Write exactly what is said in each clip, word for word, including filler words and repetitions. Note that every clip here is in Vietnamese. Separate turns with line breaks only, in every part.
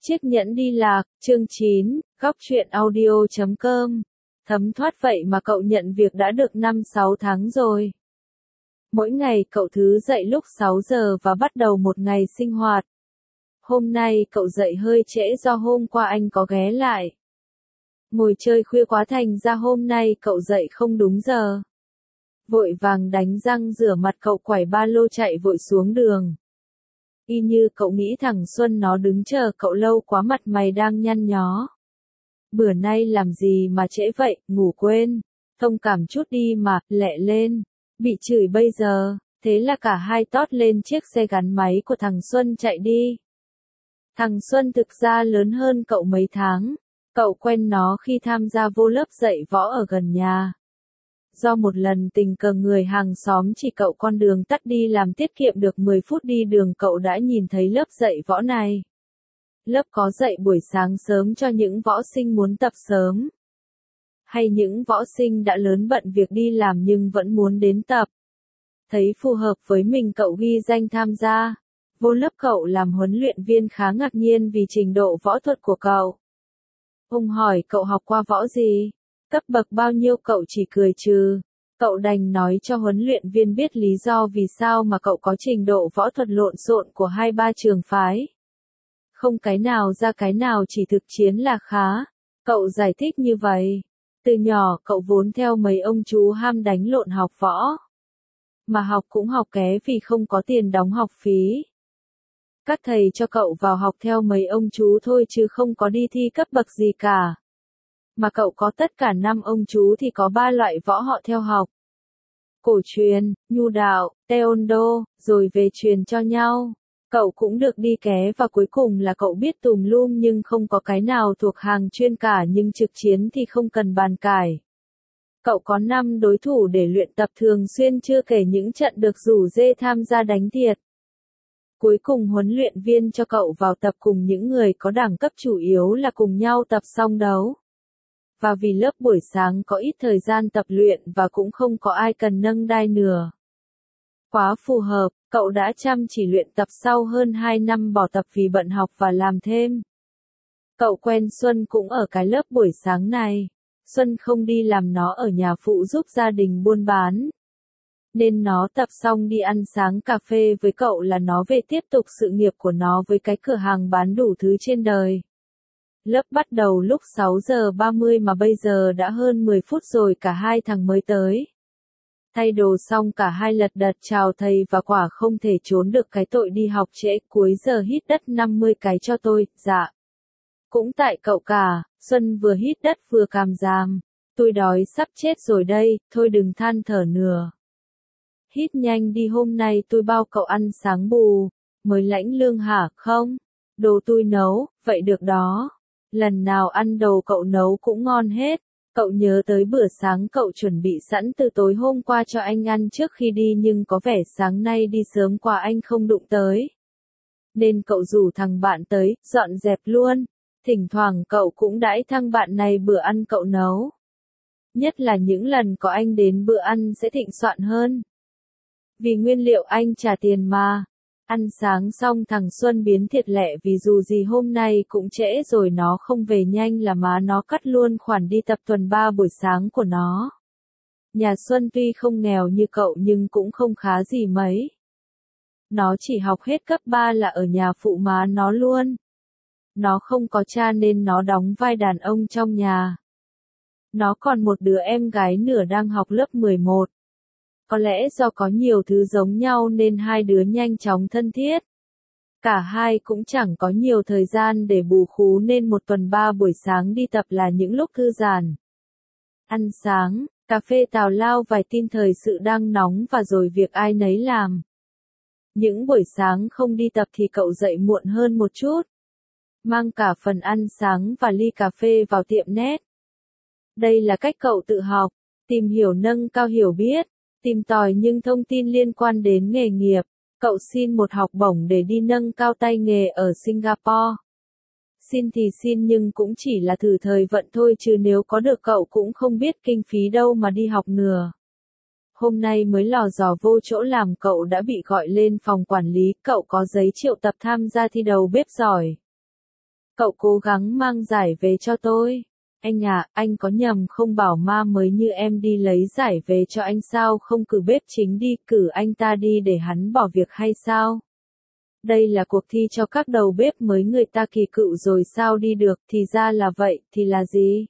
Chiếc nhẫn đi lạc, chương chín, góc truyện audio chấm com. Thấm thoát vậy mà cậu nhận việc đã được năm sáu tháng rồi. Mỗi ngày cậu thứ dậy lúc sáu giờ và bắt đầu một ngày sinh hoạt. Hôm nay cậu dậy hơi trễ do hôm qua anh có ghé lại. Ngồi chơi khuya quá thành ra hôm nay cậu dậy không đúng giờ. Vội vàng đánh răng rửa mặt cậu quải ba lô chạy vội xuống đường. Y như cậu nghĩ thằng Xuân nó đứng chờ cậu lâu quá, mặt mày đang nhăn nhó. Bữa nay làm gì mà trễ vậy, ngủ quên. Thông cảm chút đi mà, lẹ lên. Bị chửi bây giờ, thế là cả hai tót lên chiếc xe gắn máy của thằng Xuân chạy đi. Thằng Xuân thực ra lớn hơn cậu mấy tháng. Cậu quen nó khi tham gia vô lớp dạy võ ở gần nhà. Do một lần tình cờ người hàng xóm chỉ cậu con đường tắt đi làm tiết kiệm được mười phút đi đường, cậu đã nhìn thấy lớp dạy võ này. Lớp có dạy buổi sáng sớm cho những võ sinh muốn tập sớm. Hay những võ sinh đã lớn bận việc đi làm nhưng vẫn muốn đến tập. Thấy phù hợp với mình cậu ghi danh tham gia. Vô lớp cậu làm huấn luyện viên khá ngạc nhiên vì trình độ võ thuật của cậu. Ông hỏi cậu học qua võ gì? Cấp bậc bao nhiêu? Cậu chỉ cười trừ. Cậu đành nói cho huấn luyện viên biết lý do vì sao mà cậu có trình độ võ thuật lộn xộn của hai ba trường phái. Không cái nào ra cái nào, chỉ thực chiến là khá. Cậu giải thích như vậy. Từ nhỏ cậu vốn theo mấy ông chú ham đánh lộn học võ. Mà học cũng học ké vì không có tiền đóng học phí. Các thầy cho cậu vào học theo mấy ông chú thôi chứ không có đi thi cấp bậc gì cả. Mà cậu có tất cả năm ông chú thì có ba loại võ họ theo học. Cổ truyền, nhu đạo, taekwondo, rồi về truyền cho nhau. Cậu cũng được đi ké và cuối cùng là cậu biết tùm lum nhưng không có cái nào thuộc hàng chuyên cả, nhưng trực chiến thì không cần bàn cãi. Cậu có năm đối thủ để luyện tập thường xuyên, chưa kể những trận được rủ rê tham gia đánh thiệt. Cuối cùng huấn luyện viên cho cậu vào tập cùng những người có đẳng cấp, chủ yếu là cùng nhau tập xong đấu. Và vì lớp buổi sáng có ít thời gian tập luyện và cũng không có ai cần nâng đai nữa. Quá phù hợp, cậu đã chăm chỉ luyện tập sau hơn hai năm bỏ tập vì bận học và làm thêm. Cậu quen Xuân cũng ở cái lớp buổi sáng này. Xuân không đi làm, nó ở nhà phụ giúp gia đình buôn bán. Nên nó tập xong đi ăn sáng cà phê với cậu là nó về tiếp tục sự nghiệp của nó với cái cửa hàng bán đủ thứ trên đời. Lớp bắt đầu lúc sáu giờ ba mươi mà bây giờ đã hơn mười phút rồi cả hai thằng mới tới. Thay đồ xong cả hai lật đật chào thầy và quả không thể trốn được cái tội đi học trễ. Cuối giờ hít đất năm mươi cái cho tôi. Dạ. Cũng tại cậu cả. Xuân vừa hít đất vừa càm ràm. Tôi đói sắp chết rồi đây, thôi đừng than thở nữa. Hít nhanh đi, hôm nay tôi bao cậu ăn sáng bù. Mới lãnh lương hả? Không. Đồ tôi nấu, vậy được đó. Lần nào ăn đồ cậu nấu cũng ngon hết. Cậu nhớ tới bữa sáng cậu chuẩn bị sẵn từ tối hôm qua cho anh ăn trước khi đi, nhưng có vẻ sáng nay đi sớm quá anh không đụng tới. Nên cậu rủ thằng bạn tới, dọn dẹp luôn. Thỉnh thoảng cậu cũng đãi thằng bạn này bữa ăn cậu nấu. Nhất là những lần có anh đến bữa ăn sẽ thịnh soạn hơn. Vì nguyên liệu anh trả tiền mà. Ăn sáng xong thằng Xuân biến thiệt lẹ vì dù gì hôm nay cũng trễ rồi, nó không về nhanh là má nó cắt luôn khoản đi tập tuần ba buổi sáng của nó. Nhà Xuân tuy không nghèo như cậu nhưng cũng không khá gì mấy. Nó chỉ học hết cấp ba là ở nhà phụ má nó luôn. Nó không có cha nên nó đóng vai đàn ông trong nhà. Nó còn một đứa em gái nữa đang học lớp mười một. Có lẽ do có nhiều thứ giống nhau nên hai đứa nhanh chóng thân thiết. Cả hai cũng chẳng có nhiều thời gian để bù khú nên một tuần ba buổi sáng đi tập là những lúc thư giãn. Ăn sáng, cà phê tào lao vài tin thời sự đang nóng và rồi việc ai nấy làm. Những buổi sáng không đi tập thì cậu dậy muộn hơn một chút. Mang cả phần ăn sáng và ly cà phê vào tiệm net. Đây là cách cậu tự học, tìm hiểu nâng cao hiểu biết. Tìm tòi những thông tin liên quan đến nghề nghiệp. Cậu xin một học bổng để đi nâng cao tay nghề ở Singapore. Xin thì xin nhưng cũng chỉ là thử thời vận thôi, chứ nếu có được cậu cũng không biết kinh phí đâu mà đi học nữa. Hôm nay mới lò dò vô chỗ làm cậu đã bị gọi lên phòng quản lý. Cậu có giấy triệu tập tham gia thi đầu bếp giỏi. Cậu cố gắng mang giải về cho tôi. Anh à, anh có nhầm không, bảo ma mới như em đi lấy giải về cho anh sao không cử bếp chính đi, cử anh ta đi để hắn bỏ việc hay sao? Đây là cuộc thi cho các đầu bếp mới, người ta kỳ cựu rồi sao đi được, thì ra là vậy, thì là gì?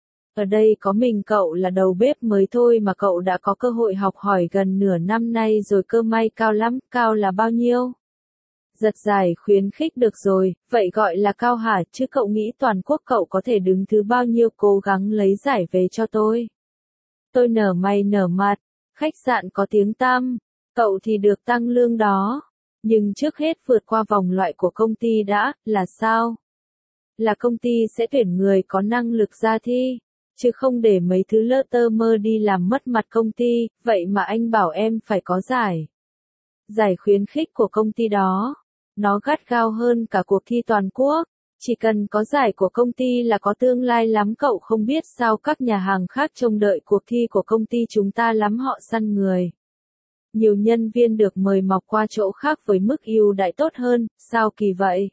Ở đây có mình cậu là đầu bếp mới thôi mà cậu đã có cơ hội học hỏi gần nửa năm nay rồi cơ, may cao lắm, cao là bao nhiêu? Giật giải khuyến khích được rồi, vậy gọi là cao hả, chứ cậu nghĩ toàn quốc cậu có thể đứng thứ bao nhiêu, cố gắng lấy giải về cho tôi. Tôi nở mày nở mặt, khách sạn có tiếng tăm, cậu thì được tăng lương đó. Nhưng trước hết vượt qua vòng loại của công ty đã, là sao? Là công ty sẽ tuyển người có năng lực ra thi, chứ không để mấy thứ lơ tơ mơ đi làm mất mặt công ty, vậy mà anh bảo em phải có giải. Giải khuyến khích của công ty đó, nó gắt gao hơn cả cuộc thi toàn quốc, chỉ cần có giải của công ty là có tương lai lắm, cậu không biết sao các nhà hàng khác trông đợi cuộc thi của công ty chúng ta lắm, họ săn người. Nhiều nhân viên được mời mọc qua chỗ khác với mức ưu đãi tốt hơn, sao kỳ vậy?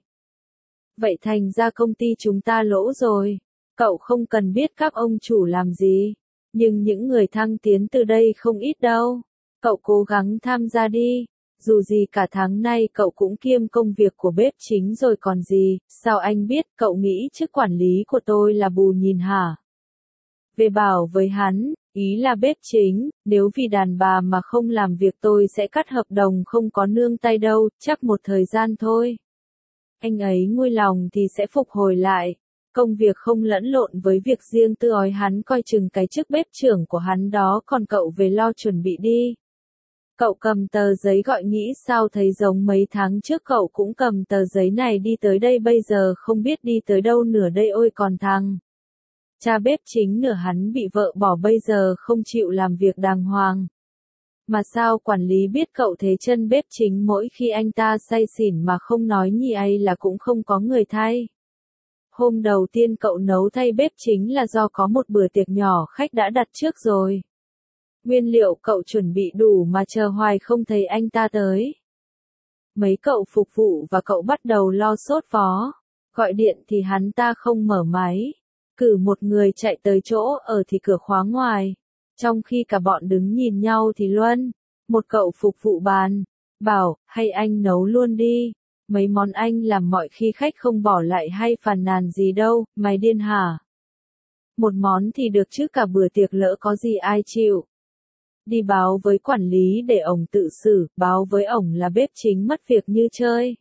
Vậy thành ra công ty chúng ta lỗ rồi. Cậu không cần biết các ông chủ làm gì, nhưng những người thăng tiến từ đây không ít đâu. Cậu cố gắng tham gia đi, dù gì cả tháng nay cậu cũng kiêm công việc của bếp chính rồi còn gì, sao anh biết, cậu nghĩ chức quản lý của tôi là bù nhìn hả? Về bảo với hắn, ý là bếp chính, nếu vì đàn bà mà không làm việc tôi sẽ cắt hợp đồng, không có nương tay đâu, chắc một thời gian thôi. Anh ấy nguôi lòng thì sẽ phục hồi lại. Công việc không lẫn lộn với việc riêng tư, ói hắn coi chừng cái chức bếp trưởng của hắn đó, còn cậu về lo chuẩn bị đi. Cậu cầm tờ giấy gọi, nghĩ sao thấy giống mấy tháng trước cậu cũng cầm tờ giấy này đi tới đây, bây giờ không biết đi tới đâu nửa đây. Ôi còn thằng cha bếp chính nửa hắn bị vợ bỏ, bây giờ không chịu làm việc đàng hoàng. Mà sao quản lý biết cậu thế chân bếp chính mỗi khi anh ta say xỉn mà không nói nhì ấy là cũng không có người thay. Hôm đầu tiên cậu nấu thay bếp chính là do có một bữa tiệc nhỏ khách đã đặt trước rồi. Nguyên liệu cậu chuẩn bị đủ mà chờ hoài không thấy anh ta tới. Mấy cậu phục vụ và cậu bắt đầu lo sốt vó. Gọi điện thì hắn ta không mở máy. Cử một người chạy tới chỗ ở thì cửa khóa ngoài. Trong khi cả bọn đứng nhìn nhau thì Luân, một cậu phục vụ bàn, bảo, hay anh nấu luôn đi. Mấy món anh làm mọi khi khách không bỏ lại hay phàn nàn gì đâu, mày điên hả? Một món thì được chứ cả bữa tiệc lỡ có gì ai chịu. Đi báo với quản lý để ổng tự xử, báo với ổng là bếp chính mất việc như chơi.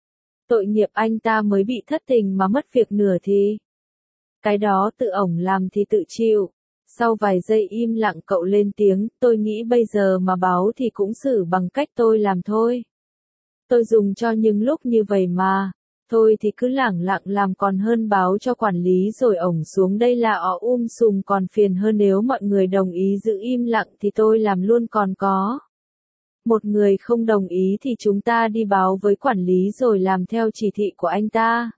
Tội nghiệp anh ta mới bị thất tình mà mất việc nửa thì. Cái đó tự ổng làm thì tự chịu. Sau vài giây im lặng cậu lên tiếng, tôi nghĩ bây giờ mà báo thì cũng xử bằng cách tôi làm thôi. Tôi dùng cho những lúc như vậy mà. Thôi thì cứ lẳng lặng làm còn hơn báo cho quản lý rồi ổng xuống đây là ọ um sùm còn phiền hơn, nếu mọi người đồng ý giữ im lặng thì tôi làm luôn, còn có một người không đồng ý thì chúng ta đi báo với quản lý rồi làm theo chỉ thị của anh ta.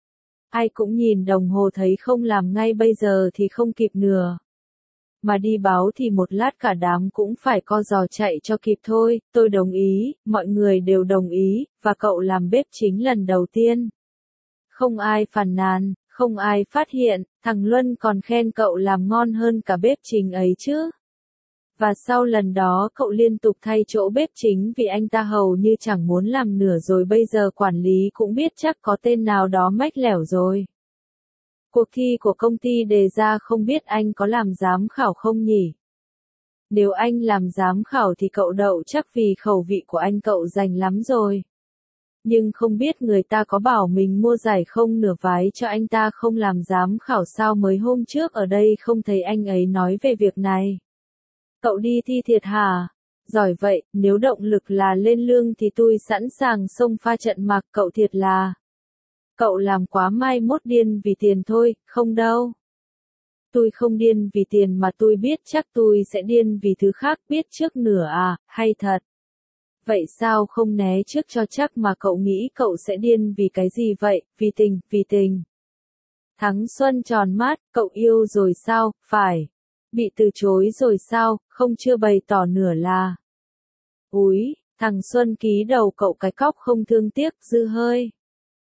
Ai cũng nhìn đồng hồ thấy không làm ngay bây giờ thì không kịp nữa. Mà đi báo thì một lát cả đám cũng phải co giò chạy cho kịp thôi. Tôi đồng ý, mọi người đều đồng ý, và cậu làm bếp chính lần đầu tiên. Không ai phàn nàn, không ai phát hiện, thằng Luân còn khen cậu làm ngon hơn cả bếp chính ấy chứ. Và sau lần đó cậu liên tục thay chỗ bếp chính vì anh ta hầu như chẳng muốn làm nữa rồi, bây giờ quản lý cũng biết chắc có tên nào đó mách lẻo rồi. Cuộc thi của công ty đề ra không biết anh có làm giám khảo không nhỉ? Nếu anh làm giám khảo thì cậu đậu chắc vì khẩu vị của anh cậu dành lắm rồi. Nhưng không biết người ta có bảo mình mua giải không, nửa vái cho anh ta không làm giám khảo sao, mới hôm trước ở đây không thấy anh ấy nói về việc này. Cậu đi thi thiệt hả? Giỏi vậy, nếu động lực là lên lương thì tôi sẵn sàng xông pha trận mặc, cậu thiệt là. Cậu làm quá, mai mốt điên vì tiền thôi, không đâu. Tôi không điên vì tiền mà tôi biết chắc tôi sẽ điên vì thứ khác, biết trước nửa à, hay thật. Vậy sao không né trước cho chắc, mà cậu nghĩ cậu sẽ điên vì cái gì vậy, vì tình, vì tình. Thắng Xuân tròn mắt, cậu yêu rồi sao, phải. Bị từ chối rồi sao, không chưa bày tỏ nửa là. Úi, thằng Xuân ký đầu cậu cái cóc không thương tiếc, dư hơi.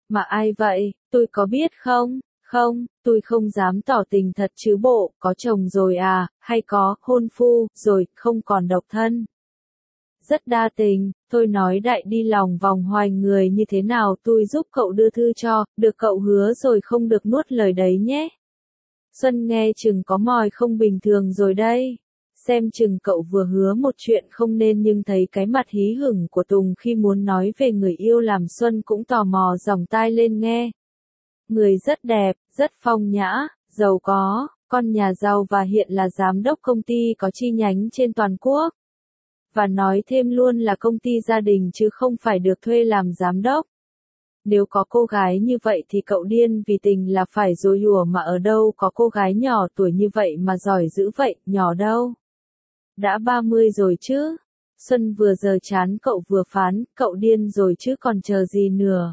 Mà ai vậy, tôi có biết không? Không, tôi không dám tỏ tình thật chứ bộ, có chồng rồi à, hay có, hôn phu, rồi, không còn độc thân. Rất đa tình, tôi nói đại đi lòng vòng hoài người như thế nào tôi giúp cậu đưa thư cho, được cậu hứa rồi không được nuốt lời đấy nhé. Xuân nghe chừng có mòi không bình thường rồi đây. Xem chừng cậu vừa hứa một chuyện không nên nhưng thấy cái mặt hí hửng của Tùng khi muốn nói về người yêu làm Xuân cũng tò mò dòng tai lên nghe. Người rất đẹp, rất phong nhã, giàu có, con nhà giàu và hiện là giám đốc công ty có chi nhánh trên toàn quốc. Và nói thêm luôn là công ty gia đình chứ không phải được thuê làm giám đốc. Nếu có cô gái như vậy thì cậu điên vì tình là phải rồi hùa mà ở đâu có cô gái nhỏ tuổi như vậy mà giỏi dữ vậy, nhỏ đâu. Đã ba mươi rồi chứ. Xuân vừa giờ chán cậu vừa phán, cậu điên rồi chứ còn chờ gì nữa.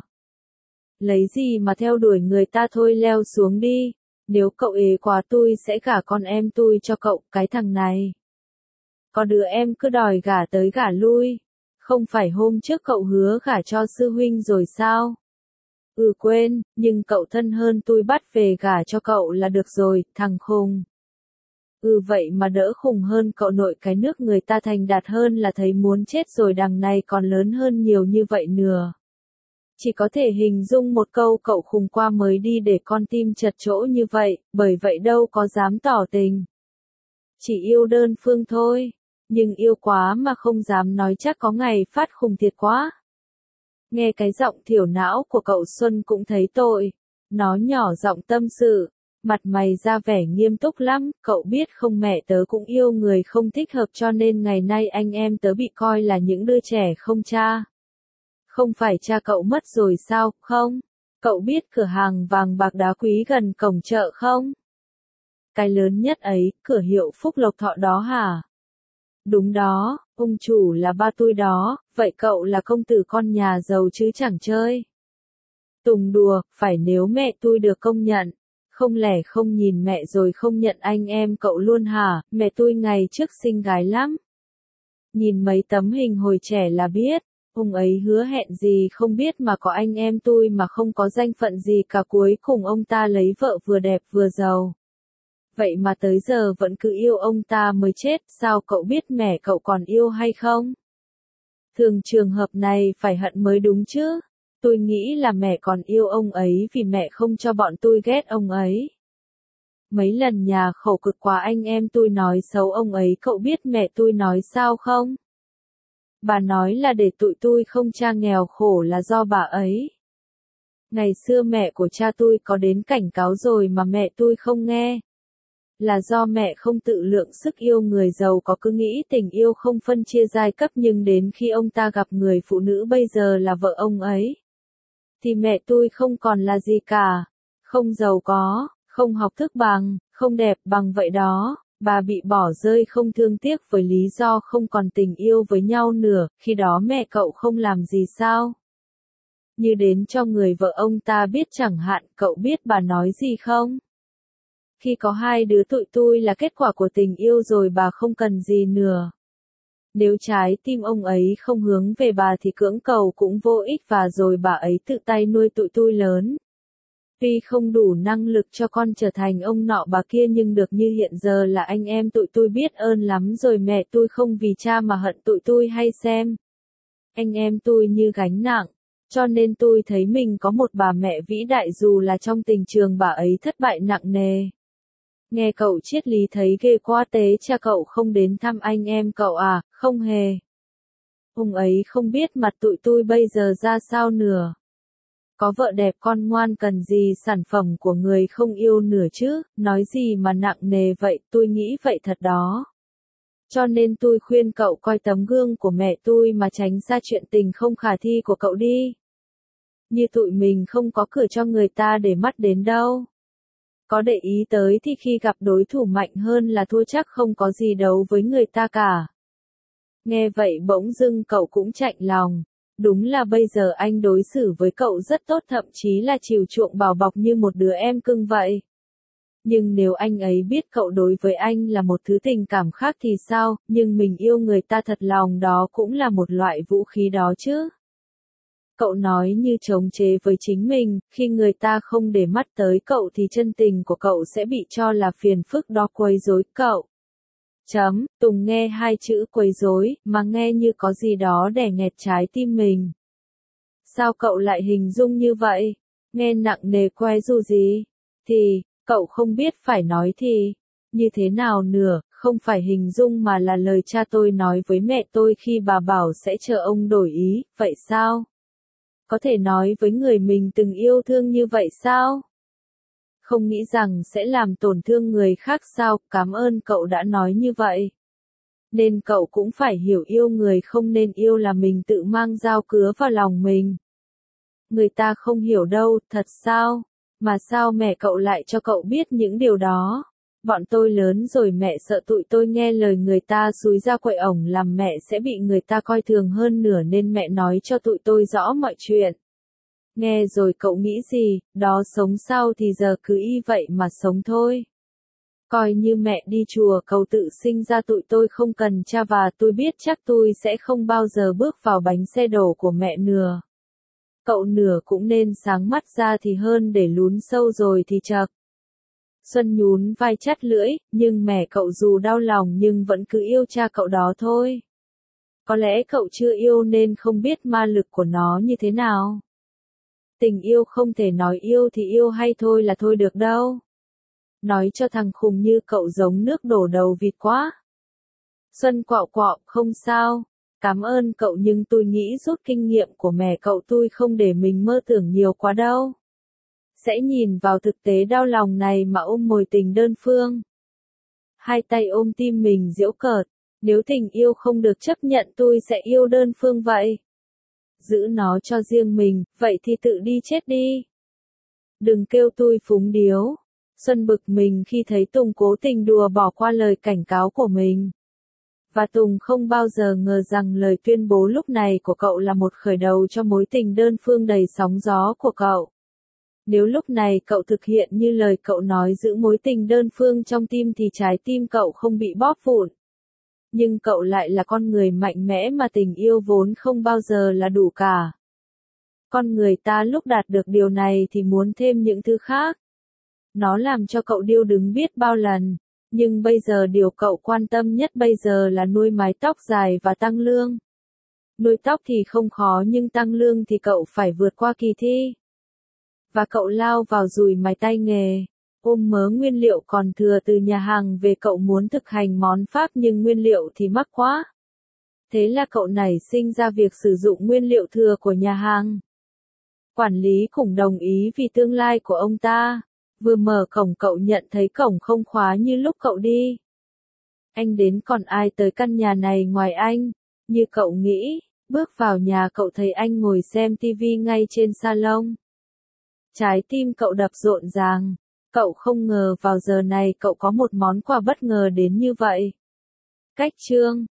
Lấy gì mà theo đuổi người ta thôi leo xuống đi. Nếu cậu ế quá tôi sẽ gả con em tôi cho cậu, cái thằng này. Có đứa em cứ đòi gả tới gả lui. Không phải hôm trước cậu hứa gả cho sư huynh rồi sao? Ừ quên, nhưng cậu thân hơn tôi bắt về gả cho cậu là được rồi, thằng khùng. Ừ vậy mà đỡ khùng hơn cậu nội cái nước người ta thành đạt hơn là thấy muốn chết rồi đằng này còn lớn hơn nhiều như vậy nữa. Chỉ có thể hình dung một câu cậu khùng qua mới đi để con tim chật chỗ như vậy, bởi vậy đâu có dám tỏ tình. Chỉ yêu đơn phương thôi, nhưng yêu quá mà không dám nói chắc có ngày phát khùng thiệt quá. Nghe cái giọng thiểu não của cậu Xuân cũng thấy tội. Nó nhỏ giọng tâm sự, mặt mày ra vẻ nghiêm túc lắm, cậu biết không mẹ tớ cũng yêu người không thích hợp cho nên ngày nay anh em tớ bị coi là những đứa trẻ không cha. Không phải cha cậu mất rồi sao, không? Cậu biết cửa hàng vàng bạc đá quý gần cổng chợ không? Cái lớn nhất ấy, cửa hiệu Phúc Lộc Thọ đó hả? Đúng đó, ông chủ là ba tôi đó, vậy cậu là công tử con nhà giàu chứ chẳng chơi. Tùng đùa, phải nếu mẹ tôi được công nhận. Không lẽ không nhìn mẹ rồi không nhận anh em cậu luôn hả, mẹ tôi ngày trước xinh gái lắm. Nhìn mấy tấm hình hồi trẻ là biết, ông ấy hứa hẹn gì không biết mà có anh em tôi mà không có danh phận gì cả cuối cùng ông ta lấy vợ vừa đẹp vừa giàu. Vậy mà tới giờ vẫn cứ yêu ông ta mới chết, sao cậu biết mẹ cậu còn yêu hay không? Thường trường hợp này phải hận mới đúng chứ. Tôi nghĩ là mẹ còn yêu ông ấy vì mẹ không cho bọn tôi ghét ông ấy. Mấy lần nhà khổ cực quá anh em tôi nói xấu ông ấy cậu biết mẹ tôi nói sao không? Bà nói là để tụi tôi không cha nghèo khổ là do bà ấy. Ngày xưa mẹ của cha tôi có đến cảnh cáo rồi mà mẹ tôi không nghe. Là do mẹ không tự lượng sức yêu người giàu có cứ nghĩ tình yêu không phân chia giai cấp nhưng đến khi ông ta gặp người phụ nữ bây giờ là vợ ông ấy. Thì mẹ tôi không còn là gì cả. Không giàu có, không học thức bằng, không đẹp bằng vậy đó. Bà bị bỏ rơi không thương tiếc với lý do không còn tình yêu với nhau nữa, khi đó mẹ cậu không làm gì sao? Như đến cho người vợ ông ta biết chẳng hạn, cậu biết bà nói gì không? Khi có hai đứa tụi tôi là kết quả của tình yêu rồi bà không cần gì nữa. Nếu trái tim ông ấy không hướng về bà thì cưỡng cầu cũng vô ích và rồi bà ấy tự tay nuôi tụi tôi lớn. Tuy không đủ năng lực cho con trở thành ông nọ bà kia nhưng được như hiện giờ là anh em tụi tôi biết ơn lắm rồi mẹ tôi không vì cha mà hận tụi tôi hay xem. Anh em tôi như gánh nặng, cho nên tôi thấy mình có một bà mẹ vĩ đại dù là trong tình trường bà ấy thất bại nặng nề. Nghe cậu triết lý thấy ghê quá tế cha cậu không đến thăm anh em cậu à, không hề. Ông ấy không biết mặt tụi tôi bây giờ ra sao nữa. Có vợ đẹp con ngoan cần gì sản phẩm của người không yêu nửa chứ, nói gì mà nặng nề vậy, tôi nghĩ vậy thật đó. Cho nên tôi khuyên cậu coi tấm gương của mẹ tôi mà tránh xa chuyện tình không khả thi của cậu đi. Như tụi mình không có cửa cho người ta để mắt đến đâu. Có để ý tới thì khi gặp đối thủ mạnh hơn là thua chắc không có gì đấu với người ta cả. Nghe vậy bỗng dưng cậu cũng chạnh lòng. Đúng là bây giờ anh đối xử với cậu rất tốt thậm chí là chiều chuộng bảo bọc như một đứa em cưng vậy. Nhưng nếu anh ấy biết cậu đối với anh là một thứ tình cảm khác thì sao, nhưng mình yêu người ta thật lòng đó cũng là một loại vũ khí đó chứ. Cậu nói như chống chế với chính mình, khi người ta không để mắt tới cậu thì chân tình của cậu sẽ bị cho là phiền phức đó quấy rối cậu. Chấm, Tùng nghe hai chữ quấy rối, mà nghe như có gì đó đè nghẹt trái tim mình. Sao cậu lại hình dung như vậy? Nghe nặng nề que dù gì? Thì, cậu không biết phải nói thì, như thế nào nữa, không phải hình dung mà là lời cha tôi nói với mẹ tôi khi bà bảo sẽ chờ ông đổi ý, vậy sao? Có thể nói với người mình từng yêu thương như vậy sao? Không nghĩ rằng sẽ làm tổn thương người khác sao, cảm ơn cậu đã nói như vậy. Nên cậu cũng phải hiểu yêu người không nên yêu là mình tự mang dao cứa vào lòng mình. Người ta không hiểu đâu, thật sao? Mà sao mẹ cậu lại cho cậu biết những điều đó? Bọn tôi lớn rồi mẹ sợ tụi tôi nghe lời người ta xúi ra quậy ổng làm mẹ sẽ bị người ta coi thường hơn nửa nên mẹ nói cho tụi tôi rõ mọi chuyện. Nghe rồi cậu nghĩ gì, đó sống sao thì giờ cứ y vậy mà sống thôi. Coi như mẹ đi chùa cầu tự sinh ra tụi tôi không cần cha và tôi biết chắc tôi sẽ không bao giờ bước vào bánh xe đổ của mẹ nửa. Cậu nửa cũng nên sáng mắt ra thì hơn để lún sâu rồi thì chật. Xuân nhún vai chắt lưỡi, nhưng mẹ cậu dù đau lòng nhưng vẫn cứ yêu cha cậu đó thôi. Có lẽ cậu chưa yêu nên không biết ma lực của nó như thế nào. Tình yêu không thể nói yêu thì yêu hay thôi là thôi được đâu. Nói cho thằng khùng như cậu giống nước đổ đầu vịt quá. Xuân quạo quạo, không sao. Cảm ơn cậu nhưng tôi nghĩ rút kinh nghiệm của mẹ cậu tôi không để mình mơ tưởng nhiều quá đâu. Sẽ nhìn vào thực tế đau lòng này mà ôm mồi tình đơn phương. Hai tay ôm tim mình giễu cợt. Nếu tình yêu không được chấp nhận tôi sẽ yêu đơn phương vậy. Giữ nó cho riêng mình, vậy thì tự đi chết đi. Đừng kêu tôi phúng điếu. Xuân bực mình khi thấy Tùng cố tình đùa bỏ qua lời cảnh cáo của mình. Và Tùng không bao giờ ngờ rằng lời tuyên bố lúc này của cậu là một khởi đầu cho mối tình đơn phương đầy sóng gió của cậu. Nếu lúc này cậu thực hiện như lời cậu nói giữ mối tình đơn phương trong tim thì trái tim cậu không bị bóp vụn. Nhưng cậu lại là con người mạnh mẽ mà tình yêu vốn không bao giờ là đủ cả. Con người ta lúc đạt được điều này thì muốn thêm những thứ khác. Nó làm cho cậu điêu đứng biết bao lần. Nhưng bây giờ điều cậu quan tâm nhất bây giờ là nuôi mái tóc dài và tăng lương. Nuôi tóc thì không khó nhưng tăng lương thì cậu phải vượt qua kỳ thi. Và cậu lao vào dùi mài tay nghề. Ôm mớ nguyên liệu còn thừa từ nhà hàng về cậu muốn thực hành món Pháp nhưng nguyên liệu thì mắc quá. Thế là cậu nảy sinh ra việc sử dụng nguyên liệu thừa của nhà hàng. Quản lý cũng đồng ý vì tương lai của ông ta. Vừa mở cổng cậu nhận thấy cổng không khóa như lúc cậu đi. Anh đến còn ai tới căn nhà này ngoài anh? Như cậu nghĩ, bước vào nhà cậu thấy anh ngồi xem tivi ngay trên salon. Trái tim cậu đập rộn ràng. Cậu không ngờ vào giờ này cậu có một món quà bất ngờ đến như vậy. Cách chương